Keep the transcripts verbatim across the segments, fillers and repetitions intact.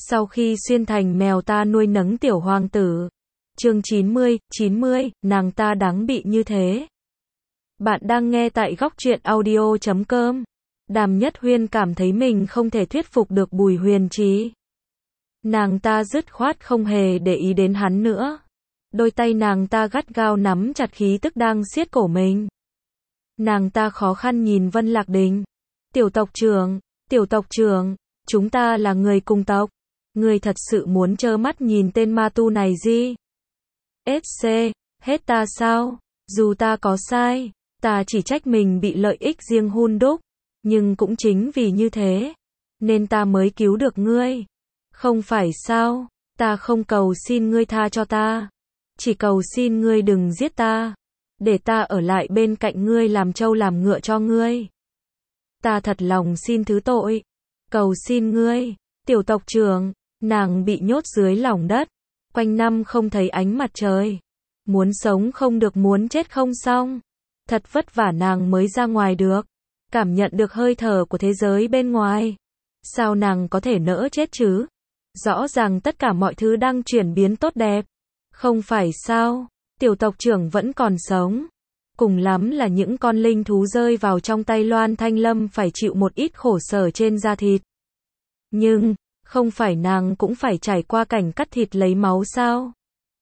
Sau khi xuyên thành mèo ta nuôi nấng tiểu hoàng tử. Chương chín mươi, chín mươi, nàng ta đáng bị như thế. Bạn đang nghe tại góc truyện audio chấm com. Đàm Nhất Huyên cảm thấy mình không thể thuyết phục được Bùi Huyền Trí. Nàng ta dứt khoát không hề để ý đến hắn nữa. Đôi tay nàng ta gắt gao nắm chặt khí tức đang siết cổ mình. Nàng ta khó khăn nhìn Vân Lạc Đình. Tiểu tộc trưởng, tiểu tộc trưởng, chúng ta là người cùng tộc. Ngươi thật sự muốn trơ mắt nhìn tên ma tu này gì? ét xê, hết ta sao? Dù ta có sai, ta chỉ trách mình bị lợi ích riêng hun đúc. Nhưng cũng chính vì như thế, nên ta mới cứu được ngươi. Không phải sao? Ta không cầu xin ngươi tha cho ta. Chỉ cầu xin ngươi đừng giết ta. Để ta ở lại bên cạnh ngươi làm trâu làm ngựa cho ngươi. Ta thật lòng xin thứ tội. Cầu xin ngươi, tiểu tộc trưởng. Nàng bị nhốt dưới lòng đất, quanh năm không thấy ánh mặt trời. Muốn sống không được, muốn chết không xong. Thật vất vả nàng mới ra ngoài được, cảm nhận được hơi thở của thế giới bên ngoài. Sao nàng có thể nỡ chết chứ? Rõ ràng tất cả mọi thứ đang chuyển biến tốt đẹp. Không phải sao? Tiểu tộc trưởng vẫn còn sống. Cùng lắm là những con linh thú rơi vào trong tay Loan Thanh Lâm phải chịu một ít khổ sở trên da thịt. Nhưng không phải nàng cũng phải trải qua cảnh cắt thịt lấy máu sao?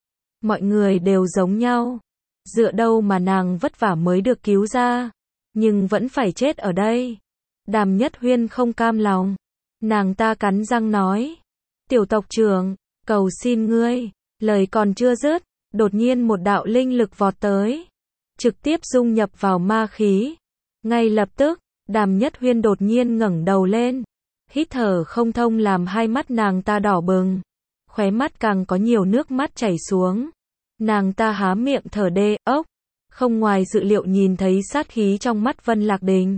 Mọi người đều giống nhau. Dựa đâu mà nàng vất vả mới được cứu ra, nhưng vẫn phải chết ở đây. Đàm Nhất Huyên không cam lòng. Nàng ta cắn răng nói. Tiểu tộc trưởng, cầu xin ngươi. Lời còn chưa dứt, đột nhiên một đạo linh lực vọt tới. Trực tiếp dung nhập vào ma khí. Ngay lập tức, Đàm Nhất Huyên đột nhiên ngẩng đầu lên. Hít thở không thông làm hai mắt nàng ta đỏ bừng. Khóe mắt càng có nhiều nước mắt chảy xuống. Nàng ta há miệng thở đê ốc. Không ngoài dự liệu nhìn thấy sát khí trong mắt Vân Lạc Đình.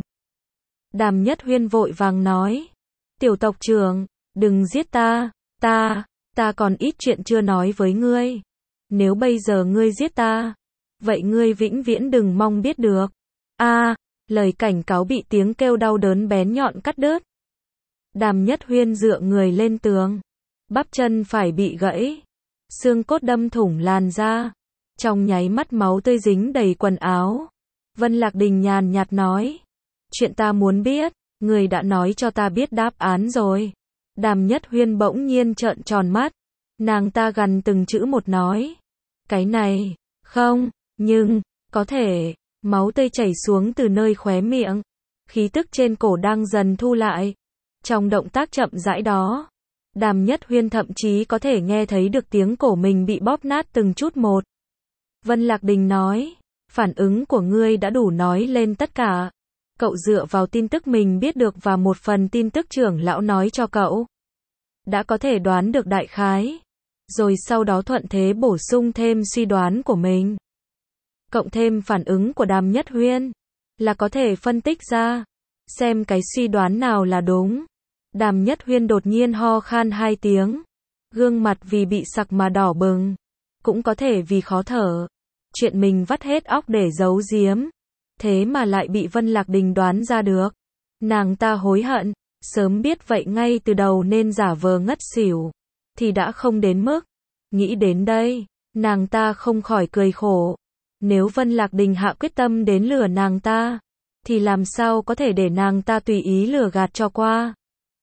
Đàm Nhất Huyên vội vàng nói. Tiểu tộc trưởng, đừng giết ta. Ta, ta còn ít chuyện chưa nói với ngươi. Nếu bây giờ ngươi giết ta, vậy ngươi vĩnh viễn đừng mong biết được. A, lời cảnh cáo bị tiếng kêu đau đớn bén nhọn cắt đứt. Đàm Nhất Huyên dựa người lên tường. Bắp chân phải bị gãy. Xương cốt đâm thủng làn da. Trong nháy mắt máu tươi dính đầy quần áo. Vân Lạc Đình nhàn nhạt nói. Chuyện ta muốn biết, người đã nói cho ta biết đáp án rồi. Đàm Nhất Huyên bỗng nhiên trợn tròn mắt. Nàng ta gằn từng chữ một nói. Cái này, không, nhưng, có thể. Máu tươi chảy xuống từ nơi khóe miệng. Khí tức trên cổ đang dần thu lại. Trong động tác chậm rãi đó, Đàm Nhất Huyên thậm chí có thể nghe thấy được tiếng cổ mình bị bóp nát từng chút một. Vân Lạc Đình nói, phản ứng của ngươi đã đủ nói lên tất cả. Cậu dựa vào tin tức mình biết được và một phần tin tức trưởng lão nói cho cậu, đã có thể đoán được đại khái. Rồi sau đó thuận thế bổ sung thêm suy đoán của mình. Cộng thêm phản ứng của Đàm Nhất Huyên, là có thể phân tích ra, xem cái suy đoán nào là đúng. Đàm Nhất Huyên đột nhiên ho khan hai tiếng. Gương mặt vì bị sặc mà đỏ bừng. Cũng có thể vì khó thở. Chuyện mình vắt hết óc để giấu giếm. Thế mà lại bị Vân Lạc Đình đoán ra được. Nàng ta hối hận. Sớm biết vậy ngay từ đầu nên giả vờ ngất xỉu. Thì đã không đến mức. Nghĩ đến đây, nàng ta không khỏi cười khổ. Nếu Vân Lạc Đình hạ quyết tâm đến lừa nàng ta, thì làm sao có thể để nàng ta tùy ý lừa gạt cho qua.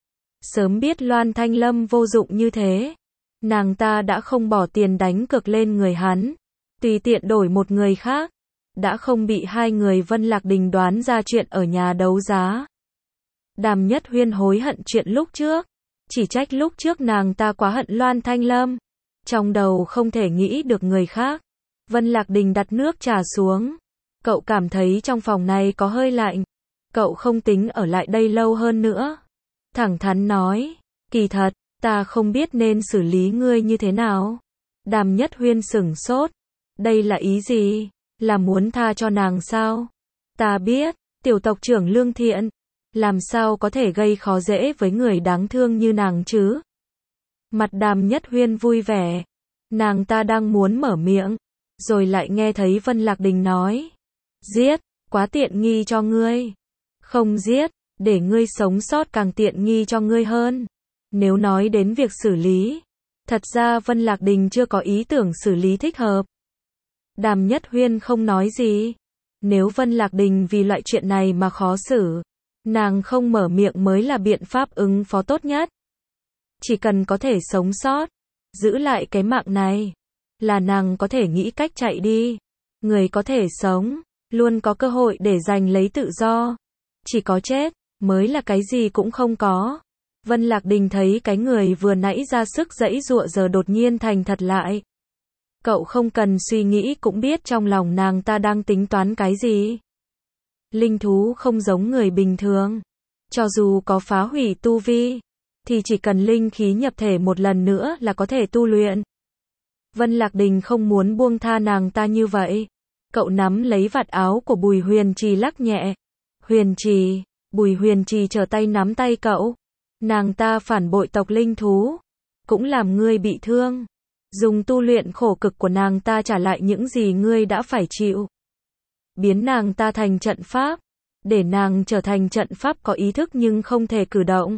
Sớm biết Loan Thanh Lâm vô dụng như thế, nàng ta đã không bỏ tiền đánh cược lên người hắn, tùy tiện đổi một người khác, đã không bị hai người Vân Lạc Đình đoán ra chuyện ở nhà đấu giá. Đàm Nhất Huyên hối hận chuyện lúc trước, chỉ trách lúc trước nàng ta quá hận Loan Thanh Lâm, trong đầu không thể nghĩ được người khác. Vân Lạc Đình đặt nước trà xuống. Cậu cảm thấy trong phòng này có hơi lạnh. Cậu không tính ở lại đây lâu hơn nữa. Thẳng thắn nói, kỳ thật, ta không biết nên xử lý ngươi như thế nào. Đàm Nhất Huyên sửng sốt. Đây là ý gì? Là muốn tha cho nàng sao? Ta biết, tiểu tộc trưởng lương thiện. Làm sao có thể gây khó dễ với người đáng thương như nàng chứ? Mặt Đàm Nhất Huyên vui vẻ. Nàng ta đang muốn mở miệng, rồi lại nghe thấy Vân Lạc Đình nói. Giết, quá tiện nghi cho ngươi. Không giết, để ngươi sống sót càng tiện nghi cho ngươi hơn. Nếu nói đến việc xử lý, thật ra Vân Lạc Đình chưa có ý tưởng xử lý thích hợp. Đàm Nhất Huyên không nói gì. Nếu Vân Lạc Đình vì loại chuyện này mà khó xử, nàng không mở miệng mới là biện pháp ứng phó tốt nhất. Chỉ cần có thể sống sót, giữ lại cái mạng này, là nàng có thể nghĩ cách chạy đi. Người có thể sống, luôn có cơ hội để giành lấy tự do. Chỉ có chết, mới là cái gì cũng không có. Vân Lạc Đình thấy cái người vừa nãy ra sức giãy giụa giờ đột nhiên thành thật lại. Cậu không cần suy nghĩ cũng biết trong lòng nàng ta đang tính toán cái gì. Linh thú không giống người bình thường. Cho dù có phá hủy tu vi, thì chỉ cần linh khí nhập thể một lần nữa là có thể tu luyện. Vân Lạc Đình không muốn buông tha nàng ta như vậy. Cậu nắm lấy vạt áo của Bùi Huyền Trì lắc nhẹ. Huyền Trì, Bùi Huyền Trì trở tay nắm tay cậu. Nàng ta phản bội tộc linh thú, cũng làm ngươi bị thương. Dùng tu luyện khổ cực của nàng ta trả lại những gì ngươi đã phải chịu. Biến nàng ta thành trận pháp, để nàng trở thành trận pháp có ý thức nhưng không thể cử động.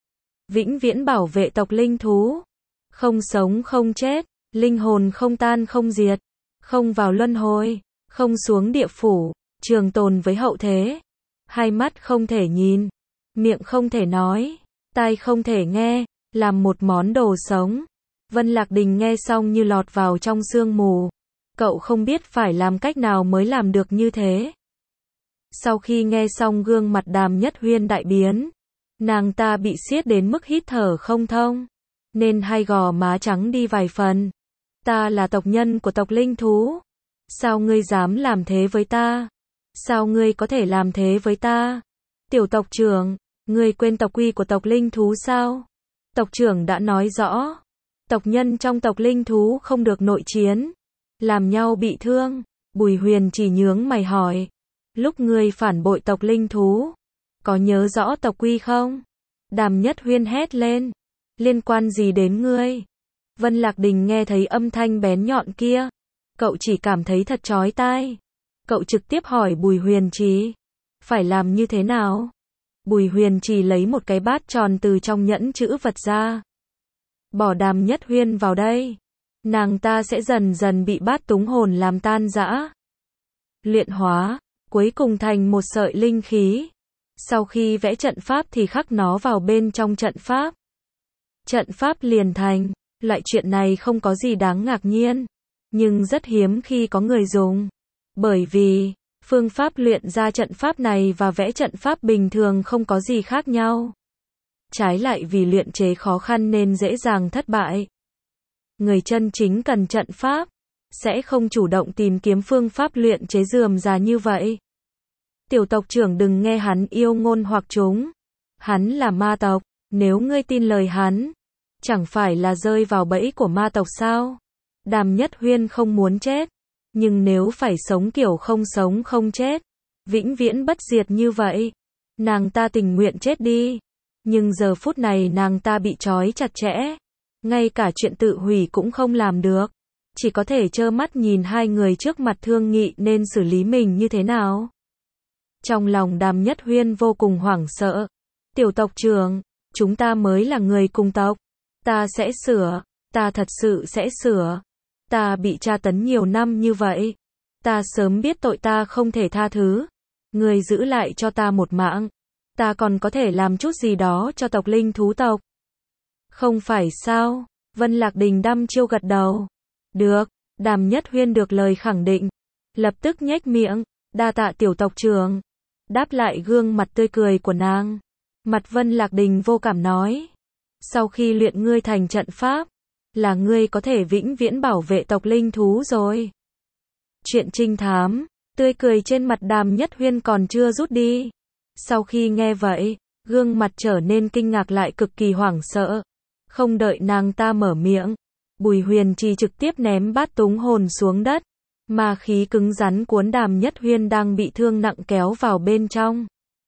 Vĩnh viễn bảo vệ tộc linh thú. Không sống không chết, linh hồn không tan không diệt, không vào luân hồi, không xuống địa phủ, trường tồn với hậu thế. Hai mắt không thể nhìn, miệng không thể nói, tai không thể nghe, làm một món đồ sống. Vân Lạc Đình nghe xong như lọt vào trong sương mù. Cậu không biết phải làm cách nào mới làm được như thế. Sau khi nghe xong gương mặt Đàm Nhất Huyên đại biến. Nàng ta bị siết đến mức hít thở không thông. Nên hai gò má trắng đi vài phần. Ta là tộc nhân của tộc linh thú. Sao ngươi dám làm thế với ta? Sao ngươi có thể làm thế với ta? Tiểu tộc trưởng, ngươi quên tộc quy của tộc linh thú sao? Tộc trưởng đã nói rõ. Tộc nhân trong tộc linh thú không được nội chiến, làm nhau bị thương. Bùi Huyền chỉ nhướng mày hỏi. Lúc ngươi phản bội tộc linh thú, có nhớ rõ tộc quy không? Đàm Nhất Huyên hét lên. Liên quan gì đến ngươi? Vân Lạc Đình nghe thấy âm thanh bén nhọn kia. Cậu chỉ cảm thấy thật chói tai. Cậu trực tiếp hỏi Bùi Huyền Trì. Phải làm như thế nào? Bùi Huyền Trì lấy một cái bát tròn từ trong nhẫn chữ vật ra. Bỏ Đàm Nhất Huyên vào đây. Nàng ta sẽ dần dần bị bát túng hồn làm tan rã. Luyện hóa, cuối cùng thành một sợi linh khí. Sau khi vẽ trận pháp thì khắc nó vào bên trong trận pháp. Trận pháp liền thành. Loại chuyện này không có gì đáng ngạc nhiên. Nhưng rất hiếm khi có người dùng. Bởi vì, phương pháp luyện ra trận pháp này và vẽ trận pháp bình thường không có gì khác nhau. Trái lại vì luyện chế khó khăn nên dễ dàng thất bại. Người chân chính cần trận pháp, sẽ không chủ động tìm kiếm phương pháp luyện chế rườm rà như vậy. Tiểu tộc trưởng đừng nghe hắn yêu ngôn hoặc chúng. Hắn là ma tộc, nếu ngươi tin lời hắn, chẳng phải là rơi vào bẫy của ma tộc sao? Đàm Nhất Huyên không muốn chết, nhưng nếu phải sống kiểu không sống không chết, vĩnh viễn bất diệt như vậy, nàng ta tình nguyện chết đi. Nhưng giờ phút này nàng ta bị trói chặt chẽ, ngay cả chuyện tự hủy cũng không làm được, chỉ có thể trơ mắt nhìn hai người trước mặt thương nghị nên xử lý mình như thế nào. Trong lòng Đàm Nhất Huyên vô cùng hoảng sợ. Tiểu tộc trưởng, chúng ta mới là người cùng tộc. Ta sẽ sửa, ta thật sự sẽ sửa. Ta bị tra tấn nhiều năm như vậy. Ta sớm biết tội ta không thể tha thứ. Người giữ lại cho ta một mạng. Ta còn có thể làm chút gì đó cho tộc linh thú tộc. Không phải sao? Vân Lạc Đình đăm chiêu gật đầu. Được, Đàm Nhất Huyên được lời khẳng định. Lập tức nhếch miệng, đa tạ tiểu tộc trưởng. Đáp lại gương mặt tươi cười của nàng. Mặt Vân Lạc Đình vô cảm nói. Sau khi luyện ngươi thành trận pháp, là ngươi có thể vĩnh viễn bảo vệ tộc linh thú rồi. Chuyện trinh thám, tươi cười trên mặt Đàm Nhất Huyên còn chưa rút đi. Sau khi nghe vậy, gương mặt trở nên kinh ngạc lại cực kỳ hoảng sợ. Không đợi nàng ta mở miệng, Bùi Huyền Trì trực tiếp ném bát túng hồn xuống đất. Ma khí cứng rắn cuốn Đàm Nhất Huyên đang bị thương nặng kéo vào bên trong.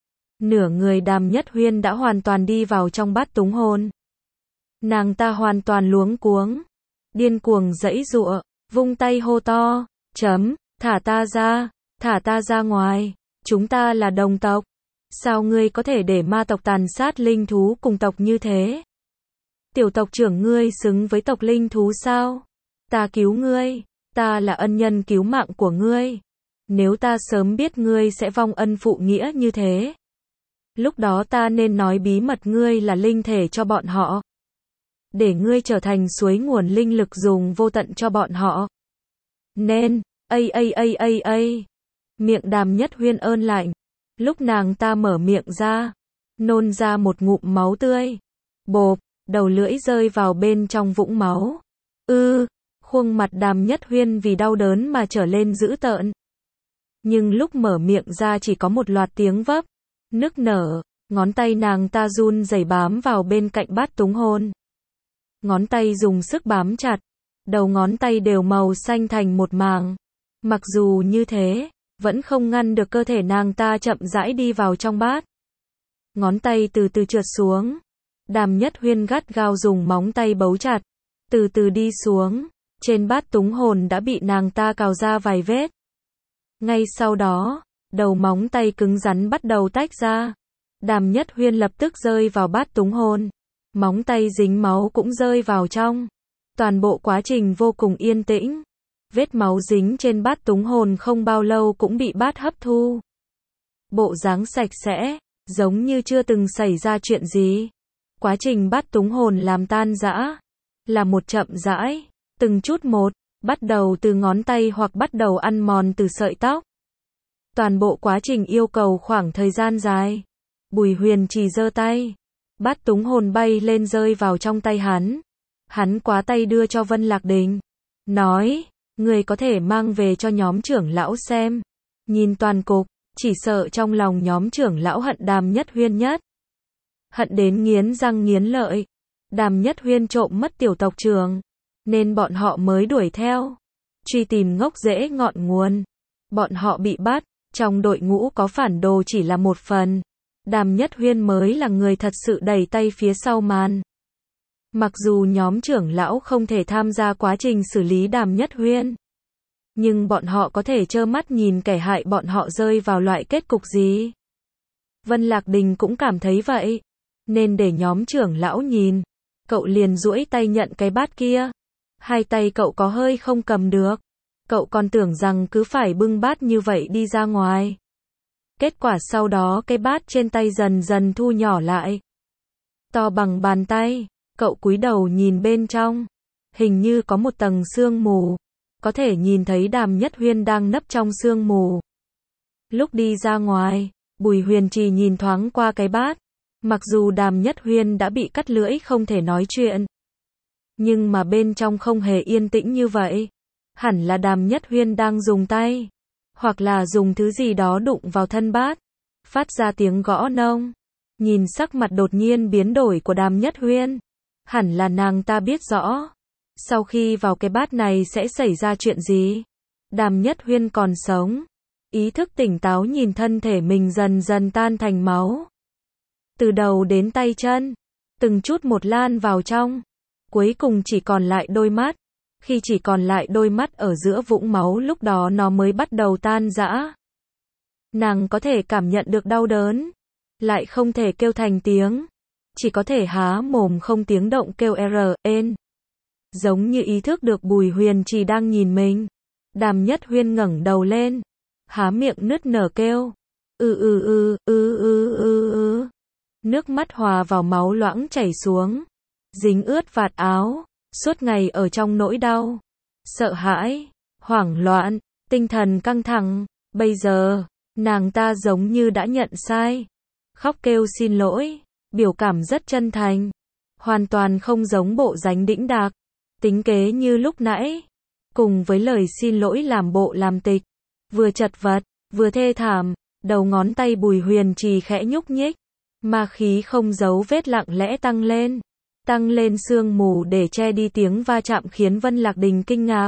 Nửa người Đàm Nhất Huyên đã hoàn toàn đi vào trong bát túng hồn. Nàng ta hoàn toàn luống cuống, điên cuồng giãy giụa, vung tay hô to, chấm, thả ta ra, thả ta ra ngoài, chúng ta là đồng tộc. Sao ngươi có thể để ma tộc tàn sát linh thú cùng tộc như thế? Tiểu tộc trưởng ngươi xứng với tộc linh thú sao? Ta cứu ngươi, ta là ân nhân cứu mạng của ngươi. Nếu ta sớm biết ngươi sẽ vong ân phụ nghĩa như thế, lúc đó ta nên nói bí mật ngươi là linh thể cho bọn họ, để ngươi trở thành suối nguồn linh lực dùng vô tận cho bọn họ. Nên, ây ây ây ây ây, miệng Đàm Nhất Huyên ơn lạnh, lúc nàng ta mở miệng ra, nôn ra một ngụm máu tươi, bộp, đầu lưỡi rơi vào bên trong vũng máu. Ư, khuôn mặt Đàm Nhất Huyên vì đau đớn mà trở lên dữ tợn. Nhưng lúc mở miệng ra chỉ có một loạt tiếng vấp, nức nở, ngón tay nàng ta run rẩy bám vào bên cạnh bát túng hồn. Ngón tay dùng sức bám chặt, đầu ngón tay đều màu xanh thành một màng. Mặc dù như thế, vẫn không ngăn được cơ thể nàng ta chậm rãi đi vào trong bát. Ngón tay từ từ trượt xuống. Đàm Nhất Huyên gắt gao dùng móng tay bấu chặt, từ từ đi xuống. Trên bát túng hồn đã bị nàng ta cào ra vài vết. Ngay sau đó, đầu móng tay cứng rắn bắt đầu tách ra. Đàm Nhất Huyên lập tức rơi vào bát túng hồn. Móng tay dính máu cũng rơi vào trong. Toàn bộ quá trình vô cùng yên tĩnh. Vết máu dính trên bát túng hồn không bao lâu cũng bị bát hấp thu. Bộ dáng sạch sẽ, giống như chưa từng xảy ra chuyện gì. Quá trình bát túng hồn làm tan rã, là một chậm rãi, từng chút một, bắt đầu từ ngón tay hoặc bắt đầu ăn mòn từ sợi tóc. Toàn bộ quá trình yêu cầu khoảng thời gian dài. Bùi Huyền Trì giơ tay, bát túng hồn bay lên rơi vào trong tay hắn. Hắn quá tay đưa cho Vân Lạc Đình, nói, người có thể mang về cho nhóm trưởng lão xem. Nhìn toàn cục, chỉ sợ trong lòng nhóm trưởng lão hận Đàm Nhất Huyên nhất. Hận đến nghiến răng nghiến lợi. Đàm Nhất Huyên trộm mất tiểu tộc trưởng, nên bọn họ mới đuổi theo, truy tìm ngốc rễ ngọn nguồn. Bọn họ bị bắt, trong đội ngũ có phản đồ chỉ là một phần. Đàm Nhất Huyên mới là người thật sự đẩy tay phía sau màn. Mặc dù nhóm trưởng lão không thể tham gia quá trình xử lý Đàm Nhất Huyên, nhưng bọn họ có thể trơ mắt nhìn kẻ hại bọn họ rơi vào loại kết cục gì. Vân Lạc Đình cũng cảm thấy vậy, nên để nhóm trưởng lão nhìn. Cậu liền duỗi tay nhận cái bát kia. Hai tay cậu có hơi không cầm được. Cậu còn tưởng rằng cứ phải bưng bát như vậy đi ra ngoài. Kết quả sau đó cái bát trên tay dần dần thu nhỏ lại. To bằng bàn tay. Cậu cúi đầu nhìn bên trong. Hình như có một tầng sương mù. Có thể nhìn thấy Đàm Nhất Huyên đang nấp trong sương mù. Lúc đi ra ngoài, Bùi Huyền Trì nhìn thoáng qua cái bát. Mặc dù Đàm Nhất Huyên đã bị cắt lưỡi không thể nói chuyện, nhưng mà bên trong không hề yên tĩnh như vậy. Hẳn là Đàm Nhất Huyên đang dùng tay, hoặc là dùng thứ gì đó đụng vào thân bát, phát ra tiếng gõ nông. Nhìn sắc mặt đột nhiên biến đổi của Đàm Nhất Huyên, hẳn là nàng ta biết rõ, sau khi vào cái bát này sẽ xảy ra chuyện gì. Đàm Nhất Huyên còn sống, ý thức tỉnh táo nhìn thân thể mình dần dần tan thành máu. Từ đầu đến tay chân, từng chút một lan vào trong, cuối cùng chỉ còn lại đôi mắt. Khi chỉ còn lại đôi mắt ở giữa vũng máu lúc đó nó mới bắt đầu tan rã. Nàng có thể cảm nhận được đau đớn, lại không thể kêu thành tiếng, chỉ có thể há mồm không tiếng động kêu R, N. Giống như ý thức được Bùi Huyền Trì đang nhìn mình. Đàm Nhất Huyên ngẩng đầu lên, há miệng nức nở kêu, ư ư ư, ư ư ư ư. Nước mắt hòa vào máu loãng chảy xuống, dính ướt vạt áo, suốt ngày ở trong nỗi đau, sợ hãi, hoảng loạn, tinh thần căng thẳng. Bây giờ, nàng ta giống như đã nhận sai, khóc kêu xin lỗi, biểu cảm rất chân thành, hoàn toàn không giống bộ dáng đĩnh đạc, tính kế như lúc nãy. Cùng với lời xin lỗi làm bộ làm tịch, vừa chật vật, vừa thê thảm, đầu ngón tay Bùi Huyền Trì khẽ nhúc nhích. Ma khí không giấu vết lặng lẽ tăng lên, tăng lên sương mù để che đi tiếng va chạm khiến Vân Lạc Đình kinh ngạc.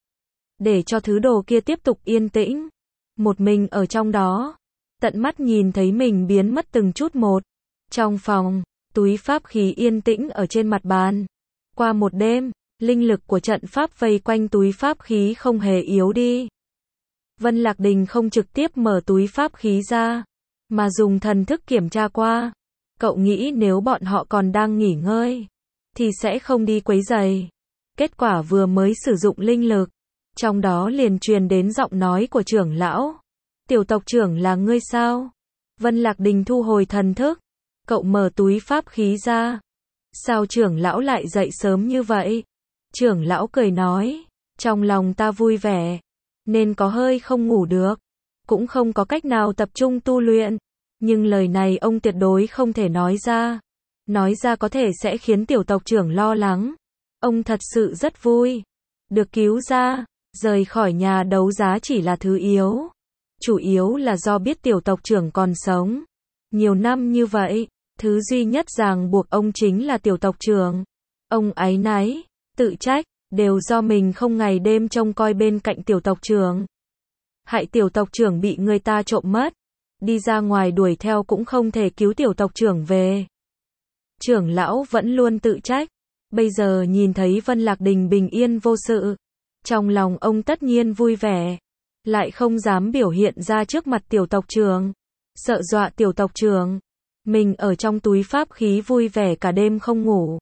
Để cho thứ đồ kia tiếp tục yên tĩnh, một mình ở trong đó, tận mắt nhìn thấy mình biến mất từng chút một. Trong phòng, túi pháp khí yên tĩnh ở trên mặt bàn. Qua một đêm, linh lực của trận pháp vây quanh túi pháp khí không hề yếu đi. Vân Lạc Đình không trực tiếp mở túi pháp khí ra, mà dùng thần thức kiểm tra qua. Cậu nghĩ nếu bọn họ còn đang nghỉ ngơi, thì sẽ không đi quấy rầy. Kết quả vừa mới sử dụng linh lực, trong đó liền truyền đến giọng nói của trưởng lão. Tiểu tộc trưởng là ngươi sao? Vân Lạc Đình thu hồi thần thức. Cậu mở túi pháp khí ra. Sao trưởng lão lại dậy sớm như vậy? Trưởng lão cười nói. Trong lòng ta vui vẻ, nên có hơi không ngủ được. Cũng không có cách nào tập trung tu luyện. Nhưng lời này ông tuyệt đối không thể nói ra. Nói ra có thể sẽ khiến tiểu tộc trưởng lo lắng. Ông thật sự rất vui. Được cứu ra, rời khỏi nhà đấu giá chỉ là thứ yếu. Chủ yếu là do biết tiểu tộc trưởng còn sống. Nhiều năm như vậy, thứ duy nhất ràng buộc ông chính là tiểu tộc trưởng. Ông áy náy, tự trách, đều do mình không ngày đêm trông coi bên cạnh tiểu tộc trưởng. Hại tiểu tộc trưởng bị người ta trộm mất. Đi ra ngoài đuổi theo cũng không thể cứu tiểu tộc trưởng về. Trưởng lão vẫn luôn tự trách. Bây giờ nhìn thấy Vân Lạc Đình bình yên vô sự. Trong lòng ông tất nhiên vui vẻ. Lại không dám biểu hiện ra trước mặt tiểu tộc trưởng. Sợ dọa tiểu tộc trưởng. Mình ở trong túi pháp khí vui vẻ cả đêm không ngủ.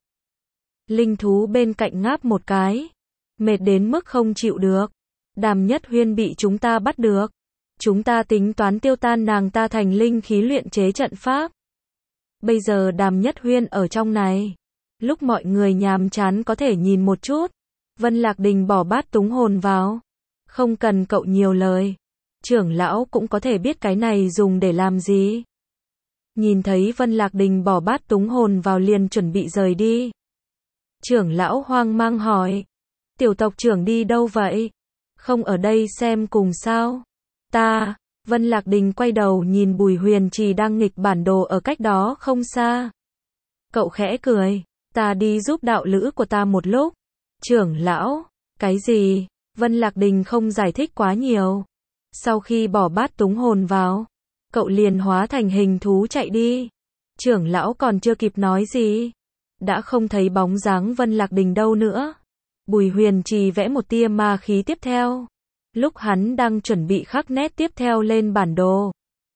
Linh thú bên cạnh ngáp một cái. Mệt đến mức không chịu được. Đàm Nhất Huyên bị chúng ta bắt được. Chúng ta tính toán tiêu tan nàng ta thành linh khí luyện chế trận pháp. Bây giờ Đàm Nhất Huyên ở trong này. Lúc mọi người nhàm chán có thể nhìn một chút. Vân Lạc Đình bỏ bát túng hồn vào. Không cần cậu nhiều lời. Trưởng lão cũng có thể biết cái này dùng để làm gì. Nhìn thấy Vân Lạc Đình bỏ bát túng hồn vào liền chuẩn bị rời đi. Trưởng lão hoang mang hỏi. Tiểu tộc trưởng đi đâu vậy? Không ở đây xem cùng sao? Ta, Vân Lạc Đình quay đầu nhìn Bùi Huyền Trì đang nghịch bản đồ ở cách đó không xa. Cậu khẽ cười. Ta đi giúp đạo lữ của ta một lúc. Trưởng lão, cái gì? Vân Lạc Đình không giải thích quá nhiều. Sau khi bỏ bát túng hồn vào, cậu liền hóa thành hình thú chạy đi. Trưởng lão còn chưa kịp nói gì, đã không thấy bóng dáng Vân Lạc Đình đâu nữa. Bùi Huyền Trì vẽ một tia ma khí tiếp theo. Lúc hắn đang chuẩn bị khắc nét tiếp theo lên bản đồ,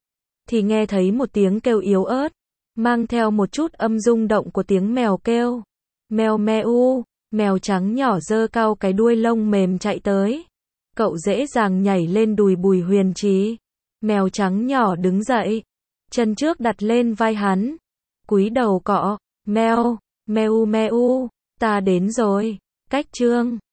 thì nghe thấy một tiếng kêu yếu ớt, mang theo một chút âm rung động của tiếng mèo kêu. Mèo meo, mèo trắng nhỏ giơ cao cái đuôi lông mềm chạy tới. Cậu dễ dàng nhảy lên đùi Bùi Huyền Trì. Mèo trắng nhỏ đứng dậy, chân trước đặt lên vai hắn, cúi đầu cọ. Meo, meo meo, ta đến rồi. Cách chương